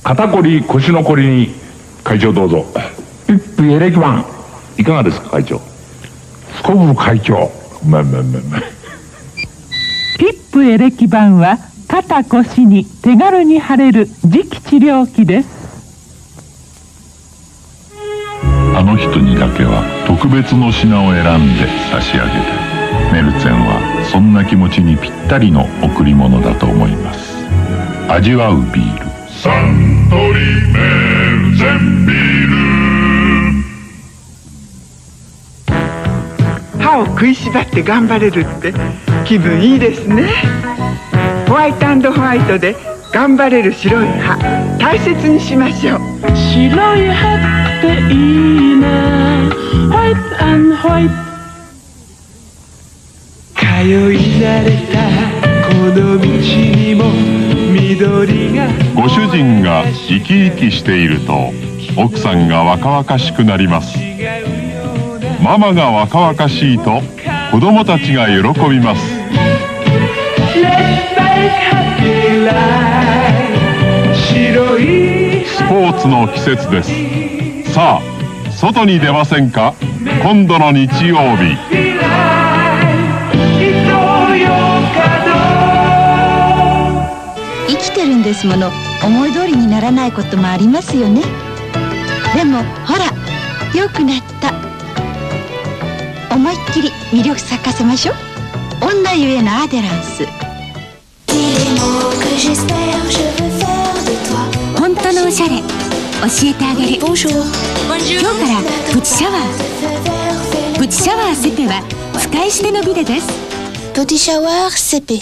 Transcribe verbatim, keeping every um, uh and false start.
肩こり腰のこりに会長どうぞ。 ピップエレキバン。 いかがですか会長。 スコブ会長。まあまあまあまあ。 ピップエレキバンは肩腰に手軽に貼れる磁気治療器です。 あの人にだけは特別の品を選んで差し上げたい。メルツェンはそんな気持ちにぴったりの贈り物だと思います。味わうビール、 サントリーメルツェンビール。 歯を食いしばって頑張れるって気分いいですね。ホワイト&ホワイトで頑張れる白い歯大切にしましょう。 白い歯っていいな、ホワイト&ホワイト。通い慣れたこの道にも緑が。 ご主人が生き生きしていると奥さんが若々しくなります。ママが若々しいと子供たちが喜びます。スポーツの季節です。さあ外に出ませんか。今度の日曜日。 生きてるんですもの。思い通りにならないこともありますよね。でもほら良くなった。思いっきり魅力咲かせましょう。女ゆえのアデランス。 本当のおしゃれ教えてあげる。今日からプチシャワー。プチシャワーセペは使い捨てのビデです。 プチシャワーセペ。